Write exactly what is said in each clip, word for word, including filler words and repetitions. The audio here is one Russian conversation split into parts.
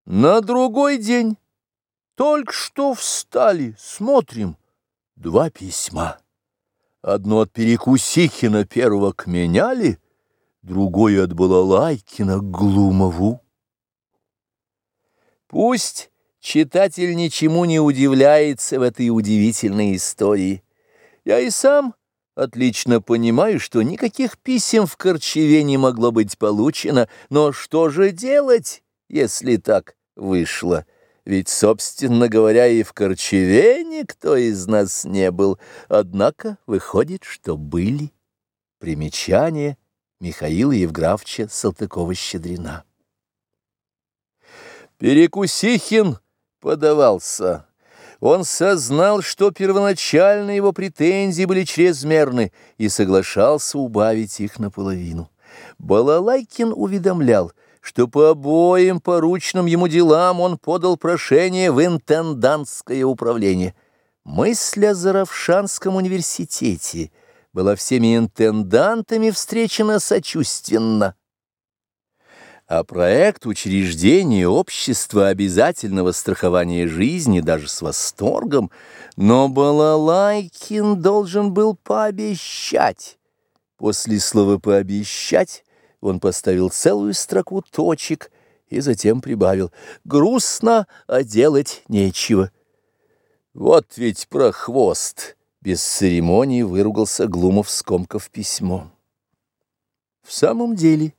На другой день только что встали, смотрим, два письма. Одно от Перекусихина первого к Меняли, другое от Балалайкина к Глумову. Пусть читатель ничему не удивляется в этой удивительной истории. Я и сам отлично понимаю, что никаких писем в Корчеве не могло быть получено, но что же делать, если так вышло? Ведь, собственно говоря, и в Корчеве никто из нас не был, однако выходит, что были. Примечание Михаила Евграфовича Салтыкова-Щедрина. Перекусихин подавался. Он сознал, что первоначально его претензии были чрезмерны, и соглашался убавить их наполовину. Балалайкин уведомлял, что по обоим порученным ему делам он подал прошение в интендантское управление. Мысль о Заравшанском университете была всеми интендантами встречена сочувственно. А проект учреждения общества обязательного страхования жизни даже с восторгом, но Балалайкин должен был пообещать. После слова «пообещать» он поставил целую строку точек и затем прибавил: «Грустно, а делать нечего». Вот ведь прохвост! Без церемонии выругался Глумов, скомкав письмо. В самом деле,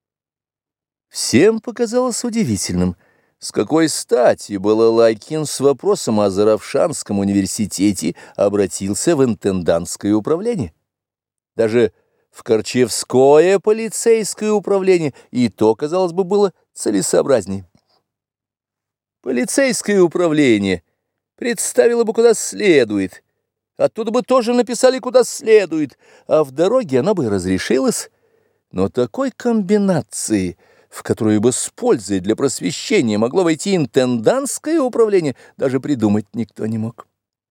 всем показалось удивительным, с какой стати Балалайкин с вопросом о Заравшанском университете обратился в интендантское управление. Даже в Корчевское полицейское управление и то, казалось бы, было целесообразнее. Полицейское управление представило бы куда следует, оттуда бы тоже написали куда следует, а в дороге оно бы разрешилось, но такой комбинации, в которую бы с пользой для просвещения могло войти интендантское управление, даже придумать никто не мог.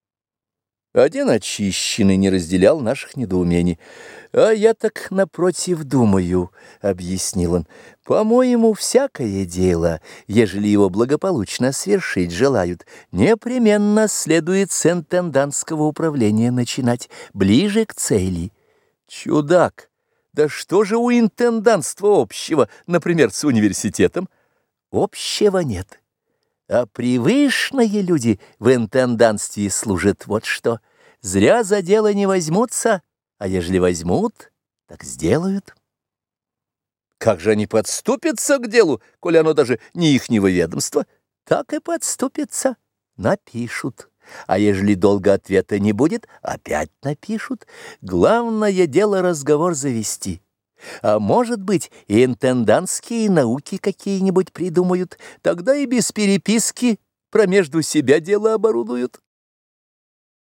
Один очищенный не разделял наших недоумений. «А я так напротив думаю», — объяснил он, — «по-моему, всякое дело, ежели его благополучно свершить желают, непременно следует с интендантского управления начинать, ближе к цели». Чудак! Да что же у интендантства общего, например, с университетом? Общего нет. А привычные люди в интендантстве служат вот что. Зря за дело не возьмутся, а ежели возьмут, так сделают. Как же они подступятся к делу, коли оно даже не ихнего ведомства? Так и подступятся, напишут. А ежели долго ответа не будет, опять напишут. Главное дело разговор завести. А может быть, и интендантские науки какие-нибудь придумают, тогда и без переписки промежду себя дело оборудуют.